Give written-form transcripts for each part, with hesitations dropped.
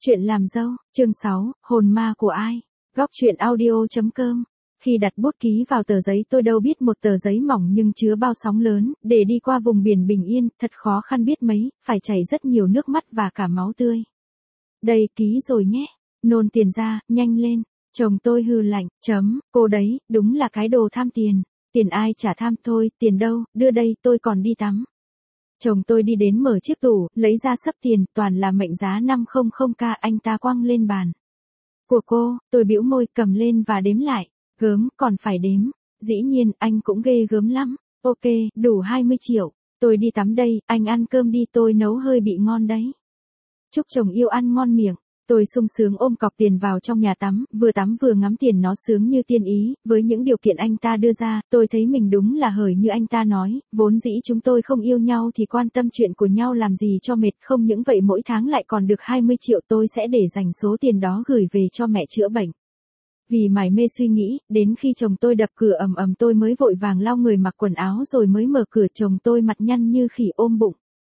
Chuyện làm dâu, chương 6, hồn ma của ai? Góc chuyện audio.com. Khi đặt bút ký vào tờ giấy tôi đâu biết một tờ giấy mỏng nhưng chứa bao sóng lớn, để đi qua vùng biển bình yên, thật khó khăn biết mấy, phải chảy rất nhiều nước mắt và cả máu tươi. Đây, ký rồi nhé. Nôn tiền ra, nhanh lên. Chồng tôi hừ lạnh, cô đấy, đúng là cái đồ tham tiền. Tiền ai chả tham thôi, tiền đâu, đưa đây, tôi còn đi tắm. Chồng tôi đi đến mở chiếc tủ, lấy ra xấp tiền, toàn là mệnh giá 500k, anh ta quăng lên bàn. Của cô, tôi bĩu môi, cầm lên và đếm lại. Gớm, còn phải đếm. Dĩ nhiên, anh cũng ghê gớm lắm. Ok, đủ 20 triệu. Tôi đi tắm đây, anh ăn cơm đi, tôi nấu hơi bị ngon đấy. Chúc chồng yêu ăn ngon miệng. Tôi sung sướng ôm cọc tiền vào trong nhà tắm vừa ngắm tiền, nó sướng như tiên ý, với những điều kiện anh ta đưa ra, tôi thấy mình đúng là hời như anh ta nói, vốn dĩ chúng tôi không yêu nhau thì quan tâm chuyện của nhau làm gì cho mệt, không những vậy mỗi tháng lại còn được 20 triệu, tôi sẽ để dành số tiền đó gửi về cho mẹ chữa bệnh. Vì mải mê suy nghĩ, đến khi chồng tôi đập cửa ầm ầm tôi mới vội vàng lau người mặc quần áo rồi mới mở cửa, chồng tôi mặt nhăn như khỉ ôm bụng.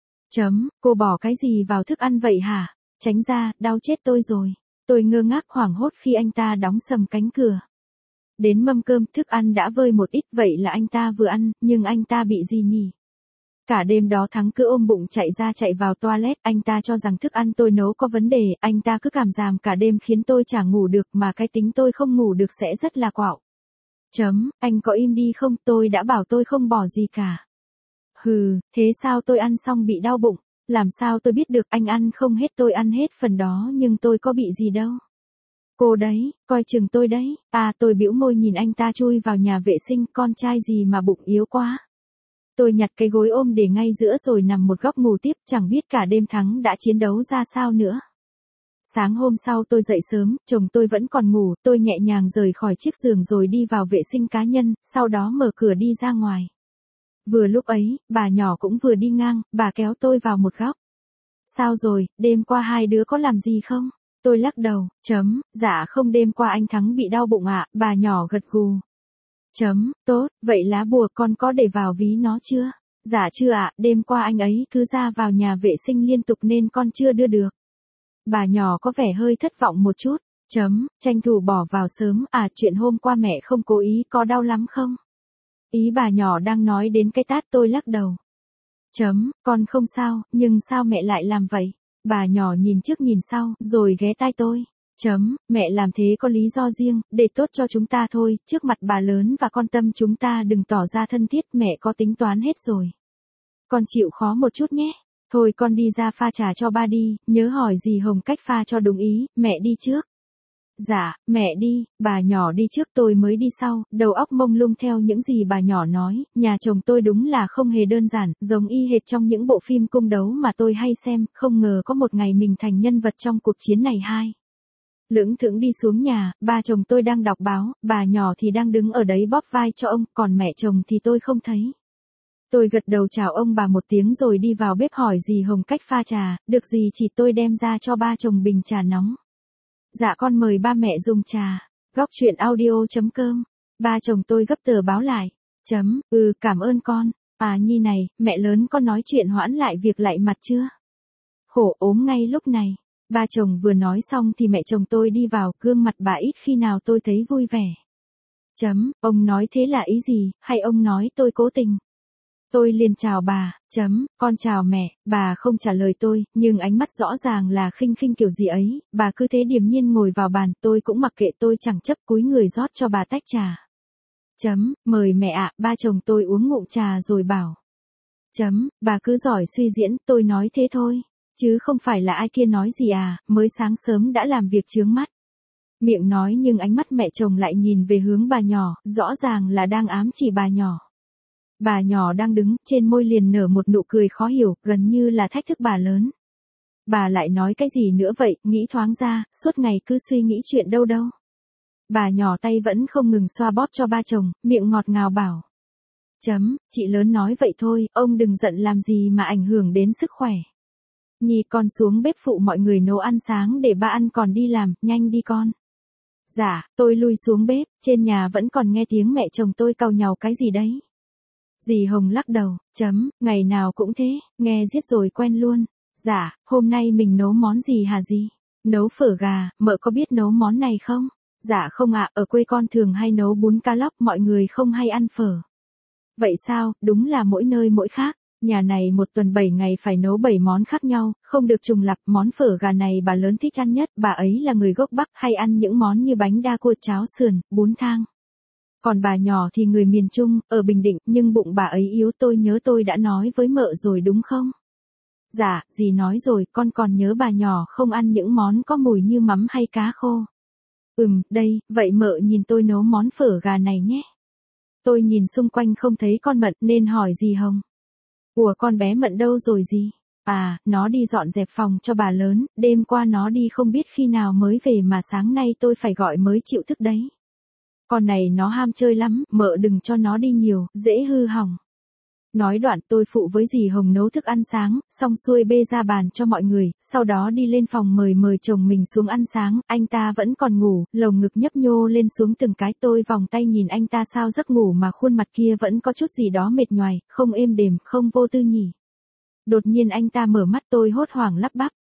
Cô bỏ cái gì vào thức ăn vậy hả? Tránh ra, đau chết tôi rồi. Tôi ngơ ngác hoảng hốt khi anh ta đóng sầm cánh cửa. Đến mâm cơm, thức ăn đã vơi một ít, vậy là anh ta vừa ăn, nhưng anh ta bị gì nhỉ? Cả đêm đó Thắng cứ ôm bụng chạy ra chạy vào toilet, anh ta cho rằng thức ăn tôi nấu có vấn đề, anh ta cứ cảm giảm cả đêm khiến tôi chả ngủ được, mà cái tính tôi không ngủ được sẽ rất là quạo. Anh có im đi không, tôi đã bảo tôi không bỏ gì cả. Hừ, thế sao tôi ăn xong bị đau bụng? Làm sao tôi biết được, anh ăn không hết, tôi ăn hết phần đó nhưng tôi có bị gì đâu. Cô đấy, coi chừng tôi đấy. Tôi bĩu môi nhìn anh ta chui vào nhà vệ sinh, con trai gì mà bụng yếu quá. Tôi nhặt cái gối ôm để ngay giữa rồi nằm một góc ngủ tiếp, chẳng biết cả đêm Thắng đã chiến đấu ra sao nữa. Sáng hôm sau tôi dậy sớm, chồng tôi vẫn còn ngủ, tôi nhẹ nhàng rời khỏi chiếc giường rồi đi vào vệ sinh cá nhân, sau đó mở cửa đi ra ngoài. Vừa lúc ấy, bà nhỏ cũng vừa đi ngang, bà kéo tôi vào một góc. Sao rồi, đêm qua hai đứa có làm gì không? Tôi lắc đầu, dạ không, đêm qua anh Thắng bị đau bụng ạ, bà nhỏ gật gù. Tốt, vậy lá bùa con có để vào ví nó chưa? Dạ chưa ạ, đêm qua anh ấy cứ ra vào nhà vệ sinh liên tục nên con chưa đưa được. Bà nhỏ có vẻ hơi thất vọng một chút, tranh thủ bỏ vào sớm, chuyện hôm qua mẹ không cố ý, có đau lắm không? Ý bà nhỏ đang nói đến cái tát, tôi lắc đầu. Con không sao, nhưng sao mẹ lại làm vậy? Bà nhỏ nhìn trước nhìn sau, rồi ghé tai tôi. Mẹ làm thế có lý do riêng, để tốt cho chúng ta thôi, trước mặt bà lớn và con Tâm chúng ta đừng tỏ ra thân thiết, mẹ có tính toán hết rồi. Con chịu khó một chút nhé. Thôi con đi ra pha trà cho ba đi, nhớ hỏi dì Hồng cách pha cho đúng ý, mẹ đi trước. Dạ, mẹ đi, bà nhỏ đi trước tôi mới đi sau, đầu óc mông lung theo những gì bà nhỏ nói, nhà chồng tôi đúng là không hề đơn giản, giống y hệt trong những bộ phim cung đấu mà tôi hay xem, không ngờ có một ngày mình thành nhân vật trong cuộc chiến này. Lững thững đi xuống nhà, ba chồng tôi đang đọc báo, bà nhỏ thì đang đứng ở đấy bóp vai cho ông, còn mẹ chồng thì tôi không thấy. Tôi gật đầu chào ông bà một tiếng rồi đi vào bếp hỏi dì Hồng cách pha trà, được gì chỉ tôi đem ra cho ba chồng bình trà nóng. Dạ con mời ba mẹ dùng trà. Góc chuyện audio.com. Ba chồng tôi gấp tờ báo lại. Cảm ơn con. Nhi này, mẹ lớn con nói chuyện hoãn lại việc lại mặt chưa? Khổ ốm ngay lúc này. Ba chồng vừa nói xong thì mẹ chồng tôi đi vào, gương mặt bà ít khi nào tôi thấy vui vẻ. Ông nói thế là ý gì, hay ông nói tôi cố tình? Tôi liền chào bà, con chào mẹ, bà không trả lời tôi, nhưng ánh mắt rõ ràng là khinh khinh kiểu gì ấy, bà cứ thế điềm nhiên ngồi vào bàn, tôi cũng mặc kệ, tôi chẳng chấp cúi người rót cho bà tách trà. Mời mẹ ạ, ba chồng tôi uống ngụm trà rồi bảo. Bà cứ giỏi suy diễn, tôi nói thế thôi, chứ không phải là ai kia nói gì mới sáng sớm đã làm việc chướng mắt. Miệng nói nhưng ánh mắt mẹ chồng lại nhìn về hướng bà nhỏ, rõ ràng là đang ám chỉ bà nhỏ. Bà nhỏ đang đứng, trên môi liền nở một nụ cười khó hiểu, gần như là thách thức bà lớn. Bà lại nói cái gì nữa vậy, nghĩ thoáng ra, suốt ngày cứ suy nghĩ chuyện đâu. Bà nhỏ tay vẫn không ngừng xoa bóp cho ba chồng, miệng ngọt ngào bảo. Chị lớn nói vậy thôi, ông đừng giận làm gì mà ảnh hưởng đến sức khỏe. Nhi con xuống bếp phụ mọi người nấu ăn sáng để ba ăn còn đi làm, nhanh đi con. Dạ, tôi lui xuống bếp, trên nhà vẫn còn nghe tiếng mẹ chồng tôi cau nhàu cái gì đấy. Dì Hồng lắc đầu, ngày nào cũng thế, nghe giết rồi quen luôn. Dạ, hôm nay mình nấu món gì hả dì? Nấu phở gà, mợ có biết nấu món này không? Dạ không ạ, ở quê con thường hay nấu bún cá lóc, mọi người không hay ăn phở. Vậy sao, đúng là mỗi nơi mỗi khác. Nhà này một tuần 7 ngày phải nấu 7 món khác nhau, không được trùng lặp. Món phở gà này bà lớn thích ăn nhất, bà ấy là người gốc Bắc, hay ăn những món như bánh đa cua, cháo sườn, bún thang. Còn bà nhỏ thì người miền Trung, ở Bình Định, nhưng bụng bà ấy yếu, tôi nhớ tôi đã nói với mợ rồi đúng không? Dạ, dì nói rồi, con còn nhớ bà nhỏ không ăn những món có mùi như mắm hay cá khô. Đây, vậy mợ nhìn tôi nấu món phở gà này nhé. Tôi nhìn xung quanh không thấy con Mận nên hỏi dì Hồng. Ủa con bé Mận đâu rồi dì? À, nó đi dọn dẹp phòng cho bà lớn, đêm qua nó đi không biết khi nào mới về mà sáng nay tôi phải gọi mới chịu thức đấy. Con này nó ham chơi lắm, mợ đừng cho nó đi nhiều, dễ hư hỏng. Nói đoạn tôi phụ với dì Hồng nấu thức ăn sáng, xong xuôi bê ra bàn cho mọi người, sau đó đi lên phòng mời chồng mình xuống ăn sáng, anh ta vẫn còn ngủ, lồng ngực nhấp nhô lên xuống từng cái, tôi vòng tay nhìn anh ta sao giấc ngủ mà khuôn mặt kia vẫn có chút gì đó mệt nhoài, không êm đềm, không vô tư nhỉ. Đột nhiên anh ta mở mắt tôi hốt hoảng lắp bắp.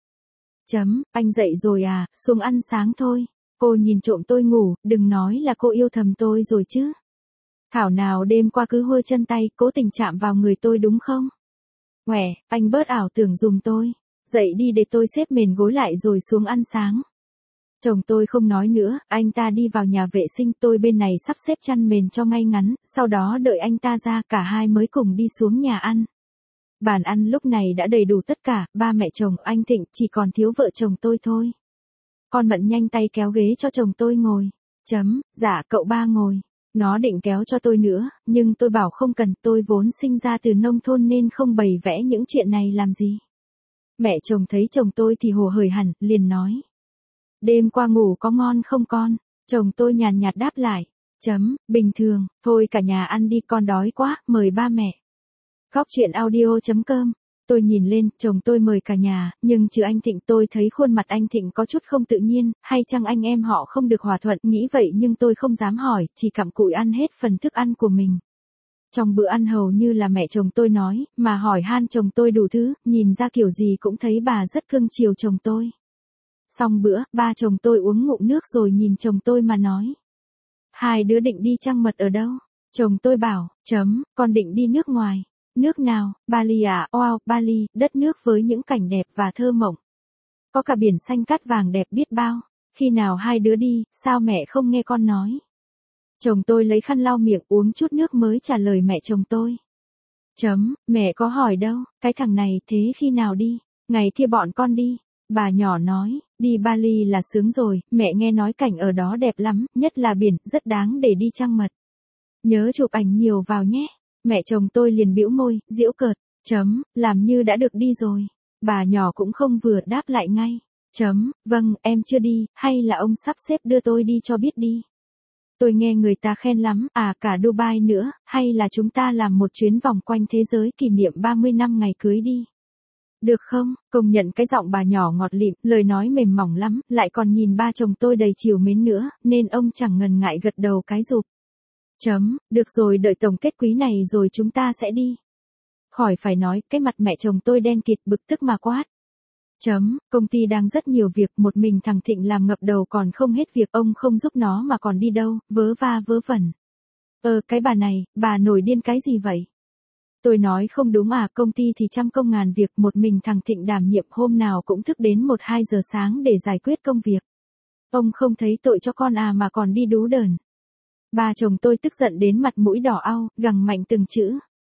Anh dậy rồi à, xuống ăn sáng thôi. Cô nhìn trộm tôi ngủ, đừng nói là cô yêu thầm tôi rồi chứ. Thảo nào đêm qua cứ hôi chân tay, cố tình chạm vào người tôi đúng không? Quẻ, anh bớt ảo tưởng dùm tôi. Dậy đi để tôi xếp mền gối lại rồi xuống ăn sáng. Chồng tôi không nói nữa, anh ta đi vào nhà vệ sinh, tôi bên này sắp xếp chăn mền cho ngay ngắn, sau đó đợi anh ta ra, cả hai mới cùng đi xuống nhà ăn. Bàn ăn lúc này đã đầy đủ tất cả, ba mẹ chồng, anh Thịnh, chỉ còn thiếu vợ chồng tôi thôi. Con Mận nhanh tay kéo ghế cho chồng tôi ngồi. Dạ cậu ba ngồi. Nó định kéo cho tôi nữa, nhưng tôi bảo không cần, tôi vốn sinh ra từ nông thôn nên không bày vẽ những chuyện này làm gì. Mẹ chồng thấy chồng tôi thì hồ hởi hẳn, liền nói. Đêm qua ngủ có ngon không con? Chồng tôi nhàn nhạt đáp lại. Bình thường, thôi cả nhà ăn đi, con đói quá, mời ba mẹ. Góc chuyện audio.com. Tôi nhìn lên, chồng tôi mời cả nhà, nhưng trừ anh Thịnh tôi thấy khuôn mặt anh Thịnh có chút không tự nhiên, hay chăng anh em họ không được hòa thuận, nghĩ vậy nhưng tôi không dám hỏi, chỉ cặm cụi ăn hết phần thức ăn của mình. Trong bữa ăn hầu như là mẹ chồng tôi nói, mà hỏi han chồng tôi đủ thứ, nhìn ra kiểu gì cũng thấy bà rất cưng chiều chồng tôi. Xong bữa, ba chồng tôi uống ngụm nước rồi nhìn chồng tôi mà nói. Hai đứa định đi trăng mật ở đâu? Chồng tôi bảo, con định đi nước ngoài. Nước nào? Bali à? Wow, Bali, đất nước với những cảnh đẹp và thơ mộng. Có cả biển xanh cát vàng đẹp biết bao. Khi nào hai đứa đi, sao mẹ không nghe con nói? Chồng tôi lấy khăn lau miệng uống chút nước mới trả lời mẹ chồng tôi. Mẹ có hỏi đâu, cái thằng này thế khi nào đi? Ngày kia bọn con đi. Bà nhỏ nói, đi Bali là sướng rồi, mẹ nghe nói cảnh ở đó đẹp lắm, nhất là biển, rất đáng để đi trăng mật. Nhớ chụp ảnh nhiều vào nhé. Mẹ chồng tôi liền bĩu môi, giễu cợt. Làm như đã được đi rồi. Bà nhỏ cũng không vừa đáp lại ngay. Vâng, em chưa đi, hay là ông sắp xếp đưa tôi đi cho biết đi. Tôi nghe người ta khen lắm, à cả Dubai nữa, hay là chúng ta làm một chuyến vòng quanh thế giới kỷ niệm 30 năm ngày cưới đi. Được không? Công nhận cái giọng bà nhỏ ngọt lịm, lời nói mềm mỏng lắm, lại còn nhìn ba chồng tôi đầy trìu mến nữa, nên ông chẳng ngần ngại gật đầu cái rụp. Được rồi, đợi tổng kết quý này rồi chúng ta sẽ đi. Khỏi phải nói, cái mặt mẹ chồng tôi đen kịt bực tức mà quát. Công ty đang rất nhiều việc, một mình thằng Thịnh làm ngập đầu còn không hết việc, ông không giúp nó mà còn đi đâu, vớ va vớ vẩn. Cái bà này, bà nổi điên cái gì vậy? Tôi nói không đúng à, công ty thì trăm công ngàn việc, một mình thằng Thịnh đảm nhiệm hôm nào cũng thức đến 1-2 giờ sáng để giải quyết công việc. Ông không thấy tội cho con à mà còn đi đú đờn. Bà chồng tôi tức giận đến mặt mũi đỏ au, gằn mạnh từng chữ.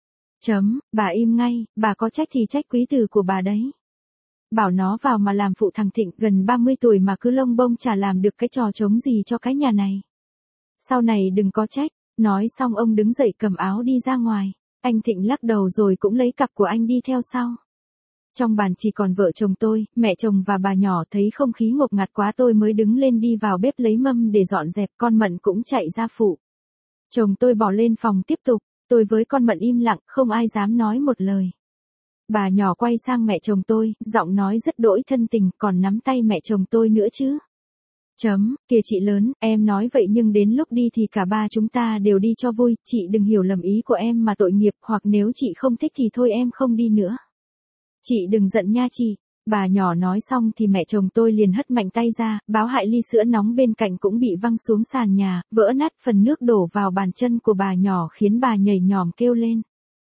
Bà im ngay, bà có trách thì trách quý tử của bà đấy. Bảo nó vào mà làm phụ thằng Thịnh, gần 30 tuổi mà cứ lông bông chả làm được cái trò trống gì cho cái nhà này. Sau này đừng có trách. Nói xong ông đứng dậy cầm áo đi ra ngoài. Anh Thịnh lắc đầu rồi cũng lấy cặp của anh đi theo sau. Trong bàn chỉ còn vợ chồng tôi, mẹ chồng và bà nhỏ, thấy không khí ngột ngạt quá tôi mới đứng lên đi vào bếp lấy mâm để dọn dẹp, con Mận cũng chạy ra phụ. Chồng tôi bỏ lên phòng tiếp tục, tôi với con Mận im lặng, không ai dám nói một lời. Bà nhỏ quay sang mẹ chồng tôi, giọng nói rất đỗi thân tình, còn nắm tay mẹ chồng tôi nữa chứ. Kìa chị lớn, em nói vậy nhưng đến lúc đi thì cả ba chúng ta đều đi cho vui, chị đừng hiểu lầm ý của em mà tội nghiệp, hoặc nếu chị không thích thì thôi em không đi nữa. Chị đừng giận nha chị. Bà nhỏ nói xong thì mẹ chồng tôi liền hất mạnh tay ra, báo hại ly sữa nóng bên cạnh cũng bị văng xuống sàn nhà, vỡ nát, phần nước đổ vào bàn chân của bà nhỏ khiến bà nhảy nhòm kêu lên.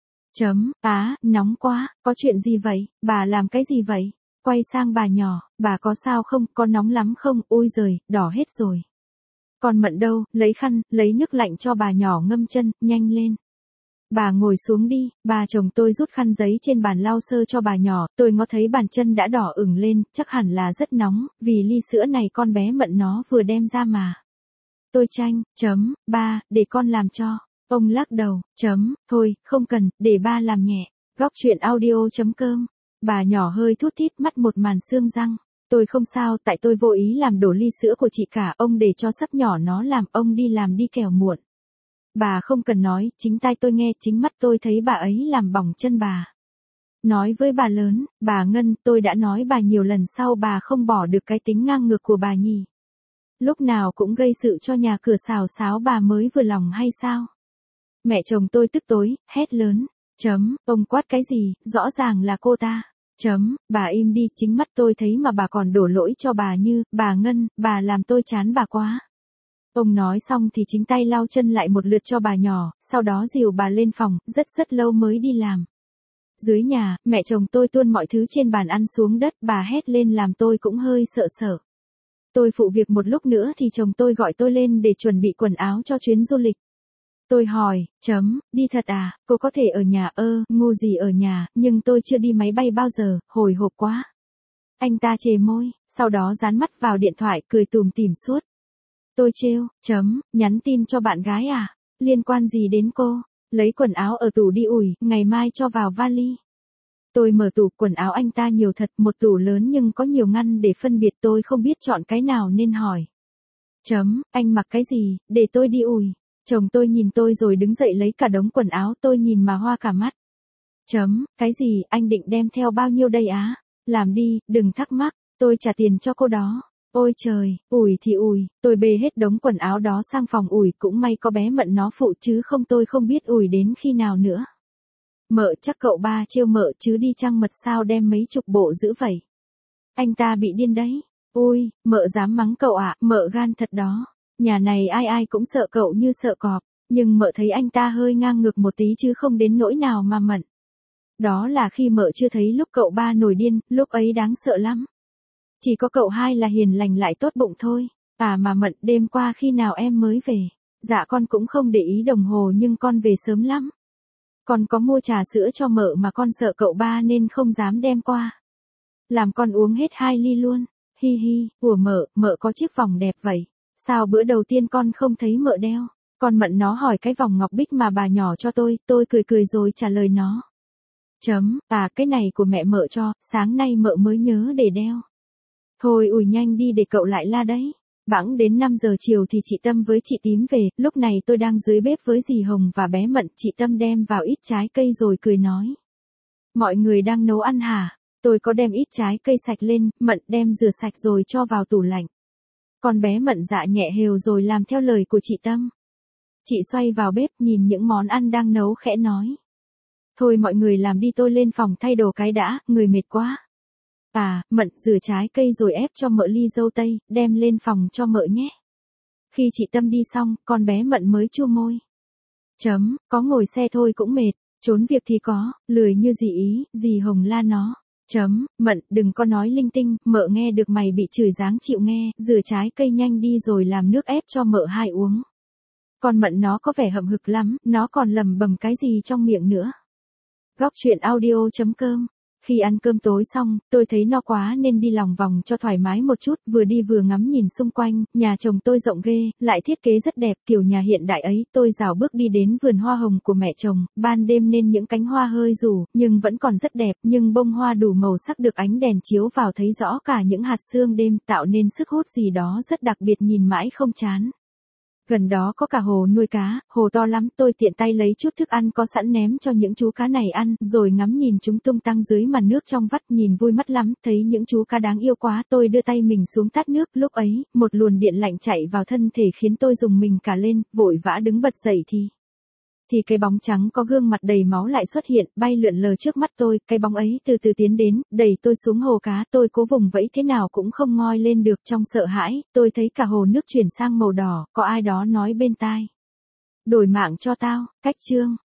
Nóng quá, có chuyện gì vậy, bà làm cái gì vậy? Quay sang bà nhỏ, bà có sao không, có nóng lắm không, ôi giời, đỏ hết rồi. Còn Mận đâu, lấy khăn, lấy nước lạnh cho bà nhỏ ngâm chân, nhanh lên. Bà ngồi xuống đi, bà chồng tôi rút khăn giấy trên bàn lau sơ cho bà nhỏ, tôi ngó thấy bàn chân đã đỏ ửng lên, chắc hẳn là rất nóng, vì ly sữa này con bé Mận nó vừa đem ra mà. Tôi tranh, ba, để con làm cho. Ông lắc đầu, thôi, không cần, để ba làm nhẹ. Góc chuyện audio.com. Bà nhỏ hơi thút thít, mắt một màn xương răng. Tôi không sao, tại tôi vô ý làm đổ ly sữa của chị cả, ông để cho sắc nhỏ nó làm, ông đi làm đi kẻo muộn. Bà không cần nói, chính tai tôi nghe, chính mắt tôi thấy bà ấy làm bỏng chân bà. Nói với bà lớn, bà Ngân, tôi đã nói bà nhiều lần sau bà không bỏ được cái tính ngang ngược của bà nhỉ. Lúc nào cũng gây sự cho nhà cửa xào xáo bà mới vừa lòng hay sao? Mẹ chồng tôi tức tối, hét lớn. Ông quát cái gì, rõ ràng là cô ta. Bà im đi, chính mắt tôi thấy mà bà còn đổ lỗi cho bà Như, bà Ngân, bà làm tôi chán bà quá. Ông nói xong thì chính tay lau chân lại một lượt cho bà nhỏ, sau đó dìu bà lên phòng, rất lâu mới đi làm. Dưới nhà, mẹ chồng tôi tuôn mọi thứ trên bàn ăn xuống đất, bà hét lên làm tôi cũng hơi sợ sợ. Tôi phụ việc một lúc nữa thì chồng tôi gọi tôi lên để chuẩn bị quần áo cho chuyến du lịch. Tôi hỏi, đi thật à, cô có thể ở nhà ngu gì ở nhà, nhưng tôi chưa đi máy bay bao giờ, hồi hộp quá. Anh ta chề môi, sau đó dán mắt vào điện thoại, cười tủm tỉm suốt. Tôi trêu, nhắn tin cho bạn gái à, liên quan gì đến cô, lấy quần áo ở tủ đi ủi, ngày mai cho vào vali. Tôi mở tủ, quần áo anh ta nhiều thật, một tủ lớn nhưng có nhiều ngăn để phân biệt, tôi không biết chọn cái nào nên hỏi. Anh mặc cái gì, để tôi đi ủi. Chồng tôi nhìn tôi rồi đứng dậy lấy cả đống quần áo, tôi nhìn mà hoa cả mắt. Cái gì, anh định đem theo bao nhiêu đây á? Làm đi, đừng thắc mắc, tôi trả tiền cho cô đó. Ôi trời, ủi thì ủi, tôi bê hết đống quần áo đó sang phòng ủi, cũng may có bé Mận nó phụ chứ không tôi không biết ủi đến khi nào nữa. Mợ, chắc cậu ba trêu mợ chứ đi chăng mật sao đem mấy chục bộ dữ vậy? Anh ta bị điên đấy. Ôi, mợ dám mắng cậu ạ, mợ gan thật đó. Nhà này ai ai cũng sợ cậu như sợ cọp, nhưng mợ thấy anh ta hơi ngang ngược một tí chứ không đến nỗi nào mà Mận. Đó là khi mợ chưa thấy lúc cậu ba nổi điên, lúc ấy đáng sợ lắm. Chỉ có cậu hai là hiền lành lại tốt bụng thôi. À mà Mận, đêm qua khi nào em mới về? Dạ con cũng không để ý đồng hồ nhưng con về sớm lắm. Con có mua trà sữa cho mợ mà con sợ cậu ba nên không dám đem qua. Làm con uống hết 2 ly luôn. Hi hi, ủa mợ có chiếc vòng đẹp vậy. Sao bữa đầu tiên con không thấy mợ đeo? Con Mận nó hỏi cái vòng ngọc bích mà bà nhỏ cho tôi cười rồi trả lời nó. Cái này của mẹ mợ cho, sáng nay mợ mới nhớ để đeo. Thôi ủi nhanh đi để cậu lại la đấy. Bẵng đến 5 giờ chiều thì chị Tâm với chị Tím về, lúc này tôi đang dưới bếp với dì Hồng và bé Mận, chị Tâm đem vào ít trái cây rồi cười nói. Mọi người đang nấu ăn hả? Tôi có đem ít trái cây sạch lên, Mận đem rửa sạch rồi cho vào tủ lạnh. Con bé Mận dạ nhẹ hều rồi làm theo lời của chị Tâm. Chị xoay vào bếp nhìn những món ăn đang nấu khẽ nói. Thôi mọi người làm đi, tôi lên phòng thay đồ cái đã, người mệt quá. Mận rửa trái cây rồi ép cho mợ ly dâu tây, đem lên phòng cho mợ nhé. Khi chị Tâm đi xong, con bé Mận mới chua môi. Có ngồi xe thôi cũng mệt, trốn việc thì có, lười như dì ý, dì Hồng la nó. Mận, đừng có nói linh tinh, mợ nghe được mày bị chửi dáng chịu nghe, rửa trái cây nhanh đi rồi làm nước ép cho mợ hai uống. Con Mận nó có vẻ hậm hực lắm, nó còn lầm bầm cái gì trong miệng nữa. Góc chuyện audio.com. Khi ăn cơm tối xong, tôi thấy no quá nên đi lòng vòng cho thoải mái một chút, vừa đi vừa ngắm nhìn xung quanh, nhà chồng tôi rộng ghê, lại thiết kế rất đẹp kiểu nhà hiện đại ấy, tôi rảo bước đi đến vườn hoa hồng của mẹ chồng, ban đêm nên những cánh hoa hơi rủ, nhưng vẫn còn rất đẹp, nhưng bông hoa đủ màu sắc được ánh đèn chiếu vào thấy rõ cả những hạt sương đêm, tạo nên sức hút gì đó rất đặc biệt nhìn mãi không chán. Gần đó có cả hồ nuôi cá, hồ to lắm, tôi tiện tay lấy chút thức ăn có sẵn ném cho những chú cá này ăn, rồi ngắm nhìn chúng tung tăng dưới màn nước trong vắt, nhìn vui mắt lắm, thấy những chú cá đáng yêu quá, tôi đưa tay mình xuống tát nước, lúc ấy, một luồng điện lạnh chạy vào thân thể khiến tôi rùng mình cả lên, vội vã đứng bật dậy thì thì cái bóng trắng có gương mặt đầy máu lại xuất hiện, bay lượn lờ trước mắt tôi, cái bóng ấy từ từ tiến đến, đẩy tôi xuống hồ cá, tôi cố vùng vẫy thế nào cũng không ngoi lên được, trong sợ hãi, tôi thấy cả hồ nước chuyển sang màu đỏ, có ai đó nói bên tai. Đổi mạng cho tao, cách chương.